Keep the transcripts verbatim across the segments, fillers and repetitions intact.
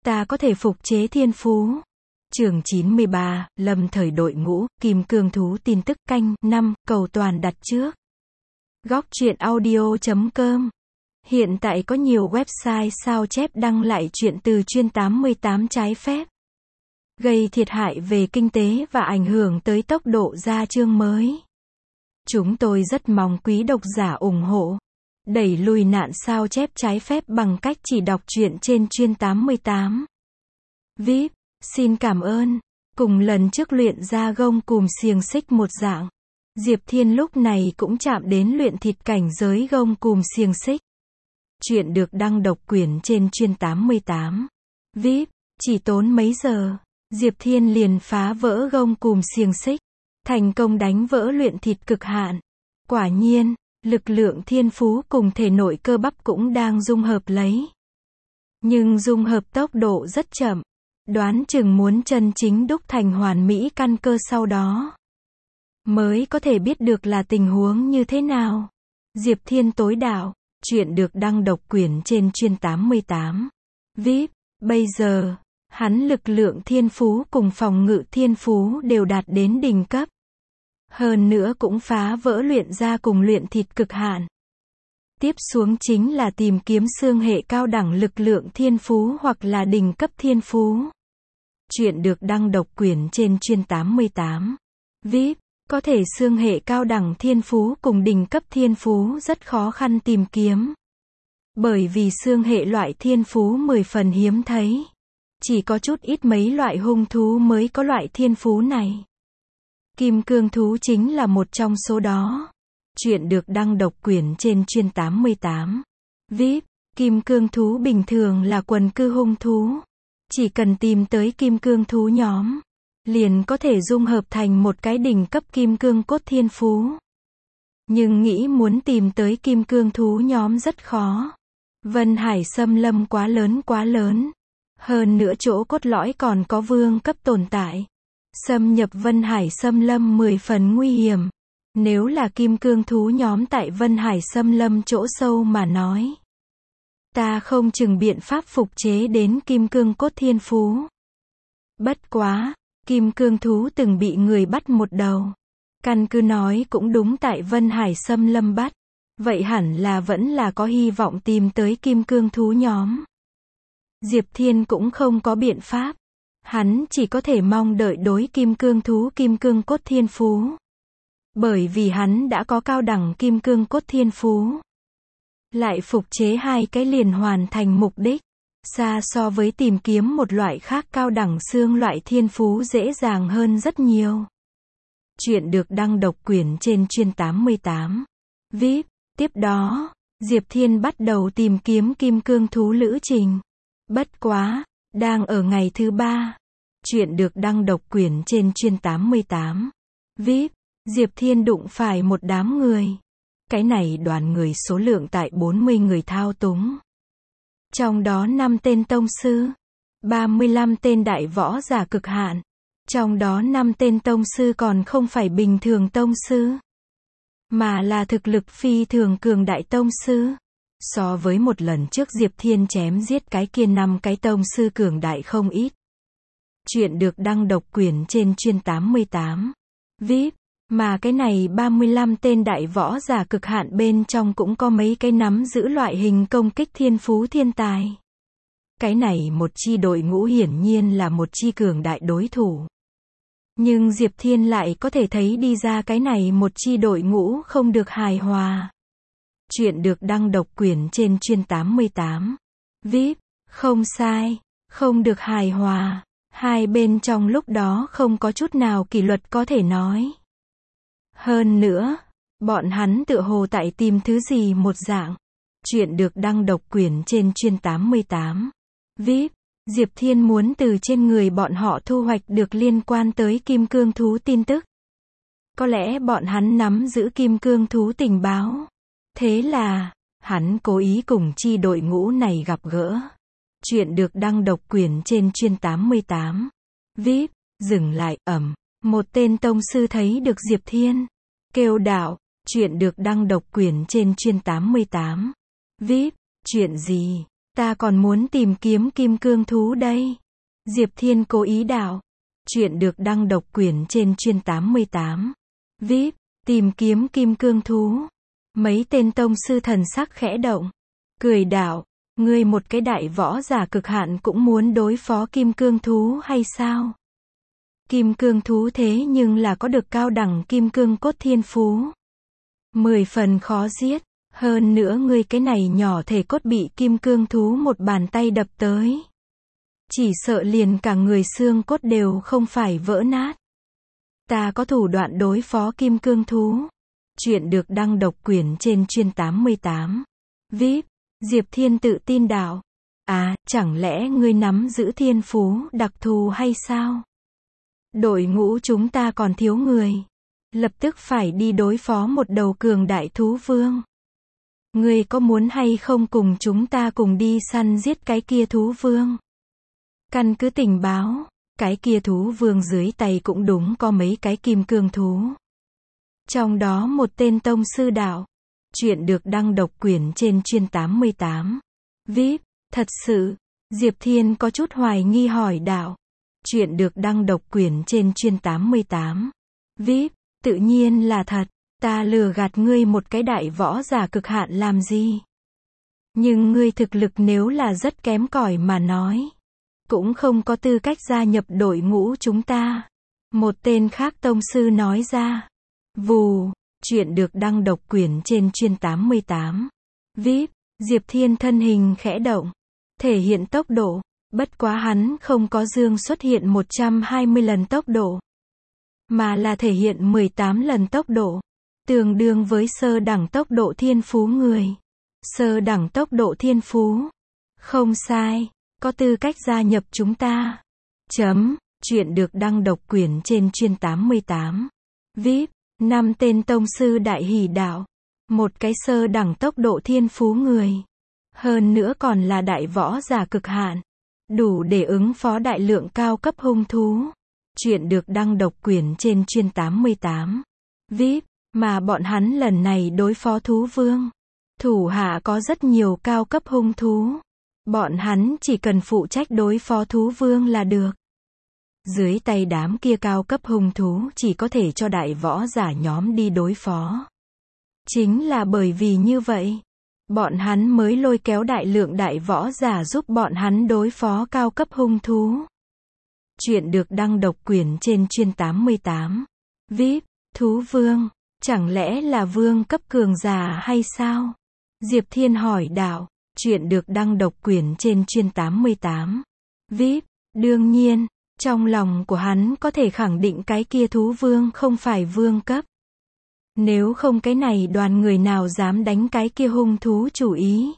ta có thể phục chế thiên phú. Chương chín mươi ba, lâm thời đội ngũ, kim cương thú tin tức canh, năm, cầu toàn đặt trước. Góc truyện audio chấm com. Hiện tại có nhiều website sao chép đăng lại chuyện từ chuyên tám mươi tám trái phép, gây thiệt hại về kinh tế và ảnh hưởng tới tốc độ ra chương mới. Chúng tôi rất mong quý độc giả ủng hộ, đẩy lùi nạn sao chép trái phép bằng cách chỉ đọc truyện trên chuyên tám mươi tám. vê i pê, xin cảm ơn. Cùng lần trước luyện ra gông cùm xiềng xích một dạng, Diệp Thiên lúc này cũng chạm đến luyện thịt cảnh giới gông cùm xiềng xích. Chuyện được đăng độc quyền trên chuyên tám mươi tám. vê i pê, chỉ tốn mấy giờ, Diệp Thiên liền phá vỡ gông cùm xiềng xích, thành công đánh vỡ luyện thịt cực hạn. Quả nhiên, lực lượng thiên phú cùng thể nội cơ bắp cũng đang dung hợp lấy. Nhưng dung hợp tốc độ rất chậm, đoán chừng muốn chân chính đúc thành hoàn mỹ căn cơ sau đó, mới có thể biết được là tình huống như thế nào. Diệp Thiên tối đạo, chuyện được đăng độc quyền trên chuyên tám mươi tám. vê i pê, bây giờ, hắn lực lượng thiên phú cùng phòng ngự thiên phú đều đạt đến đỉnh cấp. Hơn nữa cũng phá vỡ luyện ra cùng luyện thịt cực hạn. Tiếp xuống chính là tìm kiếm xương hệ cao đẳng lực lượng thiên phú hoặc là đỉnh cấp thiên phú. Chuyện được đăng độc quyền trên chuyên tám mươi tám. vê i pê, có thể xương hệ cao đẳng thiên phú cùng đỉnh cấp thiên phú rất khó khăn tìm kiếm. Bởi vì xương hệ loại thiên phú mười phần hiếm thấy. Chỉ có chút ít mấy loại hung thú mới có loại thiên phú này. Kim cương thú chính là một trong số đó. Chuyện được đăng độc quyền trên chuyên tám mươi tám. vê i pê, kim cương thú bình thường là quần cư hung thú. Chỉ cần tìm tới kim cương thú nhóm, liền có thể dung hợp thành một cái đỉnh cấp kim cương cốt thiên phú. Nhưng nghĩ muốn tìm tới kim cương thú nhóm rất khó. Vân Hải xâm lâm quá lớn quá lớn. Hơn nữa chỗ cốt lõi còn có vương cấp tồn tại. Xâm nhập Vân Hải xâm lâm mười phần nguy hiểm. Nếu là kim cương thú nhóm tại Vân Hải xâm lâm chỗ sâu mà nói, ta không chừng biện pháp phục chế đến kim cương cốt thiên phú. Bất quá, kim cương thú từng bị người bắt một đầu. Căn cứ nói cũng đúng tại Vân Hải xâm lâm bắt. Vậy hẳn là vẫn là có hy vọng tìm tới kim cương thú nhóm. Diệp Thiên cũng không có biện pháp. Hắn chỉ có thể mong đợi đối kim cương thú kim cương cốt thiên phú. Bởi vì hắn đã có cao đẳng kim cương cốt thiên phú. Lại phục chế hai cái liền hoàn thành mục đích. Xa so với tìm kiếm một loại khác cao đẳng xương loại thiên phú dễ dàng hơn rất nhiều. Chuyện được đăng độc quyền trên chuyên tám mươi tám. vê i pê, tiếp đó, Diệp Thiên bắt đầu tìm kiếm kim cương thú lữ trình. Bất quá, đang ở ngày thứ ba. Chuyện được đăng độc quyền trên chuyên tám mươi tám. vê i pê, Diệp Thiên đụng phải một đám người. Cái này đoàn người số lượng tại bốn mươi người thao túng. Trong đó năm tên tông sư, ba mươi lăm tên đại võ giả cực hạn. Trong đó năm tên tông sư còn không phải bình thường tông sư, mà là thực lực phi thường cường đại tông sư. So với một lần trước Diệp Thiên chém giết cái kia năm cái tông sư cường đại không ít. Chuyện được đăng độc quyền trên chuyên tám mươi tám. vê i pê, mà cái này ba mươi lăm tên đại võ giả cực hạn bên trong cũng có mấy cái nắm giữ loại hình công kích thiên phú thiên tài. Cái này một chi đội ngũ hiển nhiên là một chi cường đại đối thủ. Nhưng Diệp Thiên lại có thể thấy đi ra cái này một chi đội ngũ không được hài hòa. Chuyện được đăng độc quyền trên chuyên tám mươi tám. vê i pê, không sai, không được hài hòa. Hai bên trong lúc đó không có chút nào kỷ luật có thể nói. Hơn nữa, bọn hắn tựa hồ tại tìm thứ gì một dạng. Chuyện được đăng độc quyền trên chuyên tám mươi tám. vê i pê, Diệp Thiên muốn từ trên người bọn họ thu hoạch được liên quan tới kim cương thú tin tức. Có lẽ bọn hắn nắm giữ kim cương thú tình báo. Thế là, hắn cố ý cùng chi đội ngũ này gặp gỡ. Chuyện được đăng độc quyền trên chuyên tám mươi tám. vê i pê, dừng lại, ầm. Một tên tông sư thấy được Diệp Thiên. Kêu đạo, chuyện được đăng độc quyền trên chuyên tám mươi tám. vê i pê, chuyện gì? Ta còn muốn tìm kiếm kim cương thú đây. Diệp Thiên cố ý đạo. Chuyện được đăng độc quyền trên chuyên tám mươi tám. vê i pê, tìm kiếm kim cương thú. Mấy tên tông sư thần sắc khẽ động. Cười đạo, ngươi một cái đại võ giả cực hạn cũng muốn đối phó kim cương thú hay sao? Kim cương thú thế nhưng là có được cao đẳng kim cương cốt thiên phú. Mười phần khó giết. Hơn nữa ngươi cái này nhỏ thể cốt bị kim cương thú một bàn tay đập tới. Chỉ sợ liền cả người xương cốt đều không phải vỡ nát. Ta có thủ đoạn đối phó kim cương thú. Chuyện được đăng độc quyền trên chuyên tám mươi tám. vê i pê, Diệp Thiên tự tin đạo. À, chẳng lẽ ngươi nắm giữ thiên phú đặc thù hay sao? Đội ngũ chúng ta còn thiếu người. Lập tức phải đi đối phó một đầu cường đại thú vương. Ngươi có muốn hay không cùng chúng ta cùng đi săn giết cái kia thú vương? Căn cứ tình báo, cái kia thú vương dưới tay cũng đúng có mấy cái kim cương thú. Trong đó một tên tông sư đạo. Chuyện được đăng độc quyền trên chuyên tám mươi tám. vê i pê, thật sự. Diệp Thiên có chút hoài nghi hỏi đạo. Chuyện được đăng độc quyền trên chuyên tám mươi tám. vê i pê, tự nhiên là thật. Ta lừa gạt ngươi một cái đại võ giả cực hạn làm gì? Nhưng ngươi thực lực nếu là rất kém cỏi mà nói, cũng không có tư cách gia nhập đội ngũ chúng ta. Một tên khác tông sư nói ra. Vù, chuyện được đăng độc quyền trên chuyên tám mươi tám. vê i pê, Diệp Thiên thân hình khẽ động. Thể hiện tốc độ. Bất quá hắn không có dương xuất hiện một trăm hai mươi lần tốc độ. Mà là thể hiện mười tám lần tốc độ. Tương đương với sơ đẳng tốc độ thiên phú người. Sơ đẳng tốc độ thiên phú. Không sai. Có tư cách gia nhập chúng ta. Chấm. Chuyện được đăng độc quyền trên chuyên tám mươi tám. vê i pê. Năm tên tông sư đại hỷ đạo. Một cái sơ đẳng tốc độ thiên phú người. Hơn nữa còn là đại võ giả cực hạn. Đủ để ứng phó đại lượng cao cấp hung thú. Chuyện được đăng độc quyền trên chuyên tám mươi tám. vê i pê. Mà bọn hắn lần này đối phó thú vương. Thủ hạ có rất nhiều cao cấp hung thú. Bọn hắn chỉ cần phụ trách đối phó thú vương là được. Dưới tay đám kia cao cấp hung thú chỉ có thể cho đại võ giả nhóm đi đối phó. Chính là bởi vì như vậy, bọn hắn mới lôi kéo đại lượng đại võ giả giúp bọn hắn đối phó cao cấp hung thú. Chuyện được đăng độc quyền trên chuyên tám mươi tám. vê i pê, thú vương, chẳng lẽ là vương cấp cường giả hay sao? Diệp Thiên hỏi đạo. Chuyện được đăng độc quyền trên chuyên tám mươi tám. vê i pê, đương nhiên, trong lòng của hắn có thể khẳng định cái kia thú vương không phải vương cấp. Nếu không cái này đoàn người nào dám đánh cái kia hung thú chủ ý.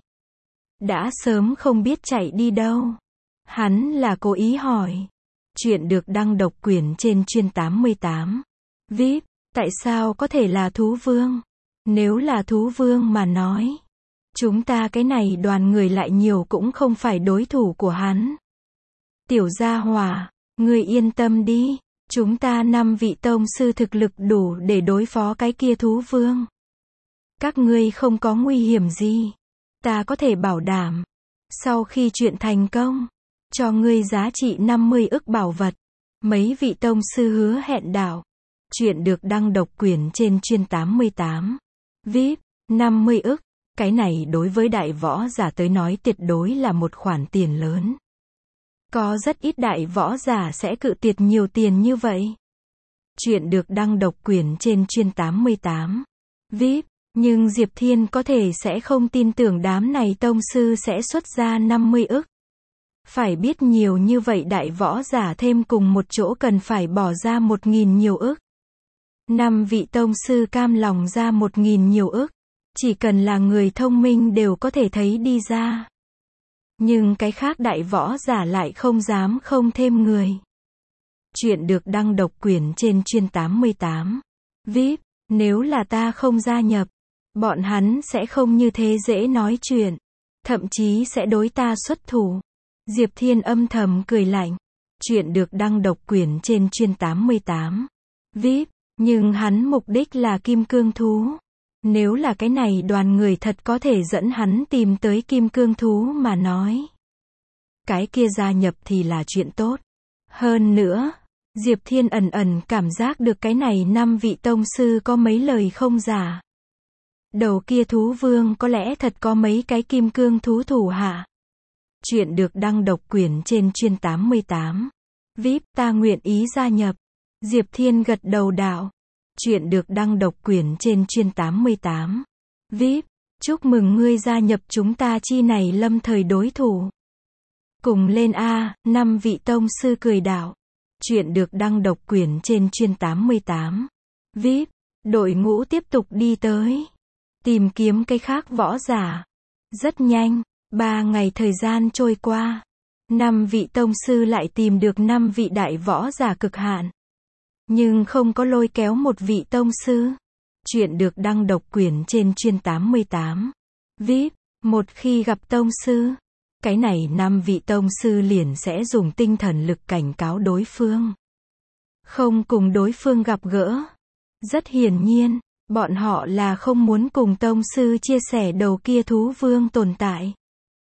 Đã sớm không biết chạy đi đâu. Hắn là cố ý hỏi. Chuyện được đăng độc quyền trên chuyên tám mươi tám. vê i pê, tại sao có thể là thú vương? Nếu là thú vương mà nói, chúng ta cái này đoàn người lại nhiều cũng không phải đối thủ của hắn. Tiểu gia hỏa, ngươi yên tâm đi. Chúng ta năm vị tông sư thực lực đủ để đối phó cái kia thú vương. Các ngươi không có nguy hiểm gì. Ta có thể bảo đảm. Sau khi chuyện thành công, cho ngươi giá trị năm mươi ức bảo vật. Mấy vị tông sư hứa hẹn đạo. Chuyện được đăng độc quyền trên chuyên tám mươi tám. vê i pê, năm mươi ức. Cái này đối với đại võ giả tới nói tuyệt đối là một khoản tiền lớn. Có rất ít đại võ giả sẽ cự tuyệt nhiều tiền như vậy. Chuyện được đăng độc quyền trên chuyên tám mươi tám. vê i pê, nhưng Diệp Thiên có thể sẽ không tin tưởng đám này tông sư sẽ xuất ra năm mươi ức. Phải biết nhiều như vậy đại võ giả thêm cùng một chỗ cần phải bỏ ra một nghìn nhiều ức. Năm vị tông sư cam lòng ra một nghìn nhiều ức. Chỉ cần là người thông minh đều có thể thấy đi ra. Nhưng cái khác đại võ giả lại không dám không thêm người. Chuyện được đăng độc quyền trên chuyên tám mươi tám. vê i pê, nếu là ta không gia nhập, bọn hắn sẽ không như thế dễ nói chuyện. Thậm chí sẽ đối ta xuất thủ. Diệp Thiên âm thầm cười lạnh. Chuyện được đăng độc quyền trên chuyên tám mươi tám. vê i pê, nhưng hắn mục đích là kim cương thú. Nếu là cái này đoàn người thật có thể dẫn hắn tìm tới kim cương thú mà nói. Cái kia gia nhập thì là chuyện tốt. Hơn nữa, Diệp Thiên ẩn ẩn cảm giác được cái này năm vị tông sư có mấy lời không giả. Đầu kia thú vương có lẽ thật có mấy cái kim cương thú thủ hạ. Chuyện được đăng độc quyển trên chuyên tám mươi tám. vê i pê ta nguyện ý gia nhập. Diệp Thiên gật đầu đạo. Chuyện được đăng độc quyển trên chuyên tám mươi tám. vê i pê, chúc mừng ngươi gia nhập chúng ta chi này lâm thời đối thủ. Cùng lên a, năm vị tông sư cười đạo. Chuyện được đăng độc quyển trên chuyên tám mươi tám. vê i pê, đội ngũ tiếp tục đi tới. Tìm kiếm cái khác võ giả. Rất nhanh, ba ngày thời gian trôi qua. Năm vị tông sư lại tìm được năm vị đại võ giả cực hạn. Nhưng không có lôi kéo một vị tông sư. Chuyện được đăng độc quyển trên chuyên tám mươi tám. vê i pê, một khi gặp tông sư, cái này năm vị tông sư liền sẽ dùng tinh thần lực cảnh cáo đối phương. Không cùng đối phương gặp gỡ. Rất hiển nhiên, bọn họ là không muốn cùng tông sư chia sẻ đầu kia thú vương tồn tại.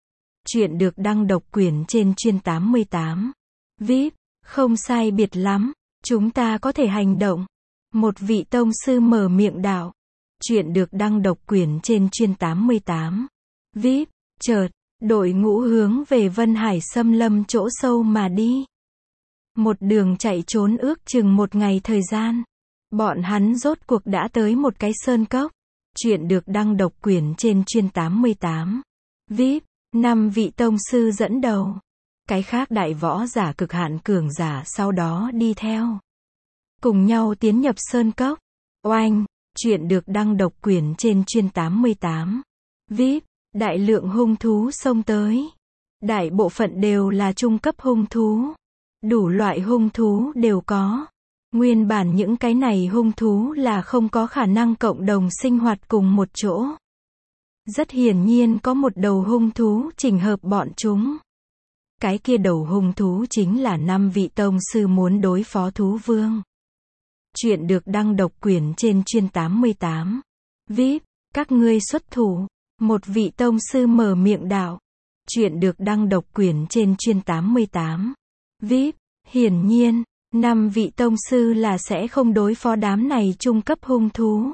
Chuyện được đăng độc quyển trên chuyên tám mươi tám. vê i pê, không sai biệt lắm, chúng ta có thể hành động. Một vị tông sư mở miệng đạo. Chuyện được đăng độc quyển trên chuyên tám mươi tám. vê i pê, chợt, đội ngũ hướng về Vân Hải xâm lâm chỗ sâu mà đi. Một đường chạy trốn ước chừng một ngày thời gian. Bọn hắn rốt cuộc đã tới một cái sơn cốc. Chuyện được đăng độc quyển trên chuyên tám mươi tám. vê i pê, năm vị tông sư dẫn đầu. Cái khác đại võ giả cực hạn cường giả sau đó đi theo. Cùng nhau tiến nhập sơn cốc. Oanh, chuyện được đăng độc quyển trên chuyên tám mươi tám. vê i pê, đại lượng hung thú xông tới. Đại bộ phận đều là trung cấp hung thú. Đủ loại hung thú đều có. Nguyên bản những cái này hung thú là không có khả năng cộng đồng sinh hoạt cùng một chỗ. Rất hiển nhiên có một đầu hung thú chỉnh hợp bọn chúng. Cái kia đầu hung thú chính là năm vị tông sư muốn đối phó thú vương. Chuyện được đăng độc quyển trên chuyên tám mươi tám. vê i pê, các ngươi xuất thủ. Một vị tông sư mở miệng đạo. Chuyện được đăng độc quyển trên chuyên tám mươi tám. vê i pê, hiển nhiên, năm vị tông sư là sẽ không đối phó đám này trung cấp hung thú.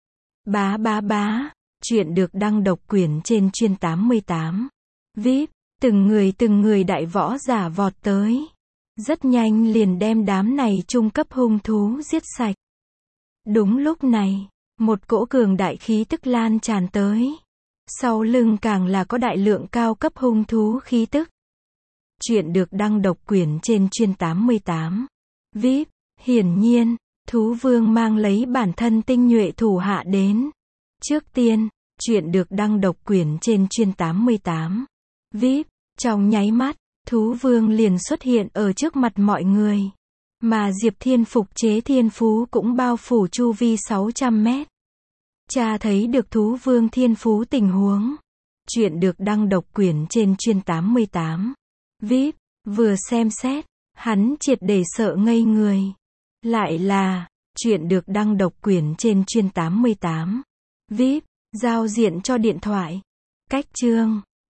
Bá bá bá, chuyện được đăng độc quyển trên chuyên tám mươi tám. vê i pê, từng người từng người đại võ giả vọt tới. Rất nhanh liền đem đám này trung cấp hung thú giết sạch. Đúng lúc này, một cỗ cường đại khí tức lan tràn tới. Sau lưng càng là có đại lượng cao cấp hung thú khí tức. Chuyện được đăng độc quyển trên chuyên tám mươi tám. vê i pê, hiển nhiên, thú vương mang lấy bản thân tinh nhuệ thủ hạ đến. Trước tiên, chuyện được đăng độc quyển trên chuyên tám mươi tám. vê i pê, trong nháy mắt, thú vương liền xuất hiện ở trước mặt mọi người. Mà Diệp Thiên phục chế thiên phú cũng bao phủ chu vi sáu trăm mét. Cha thấy được thú vương thiên phú tình huống. Chuyện được đăng độc quyển trên chuyên tám mươi tám. vê i pê, vừa xem xét, hắn triệt để sợ ngây người. Lại là, chuyện được đăng độc quyển trên chuyên tám mươi tám. vê i pê, giao diện cho điện thoại. Cách chương.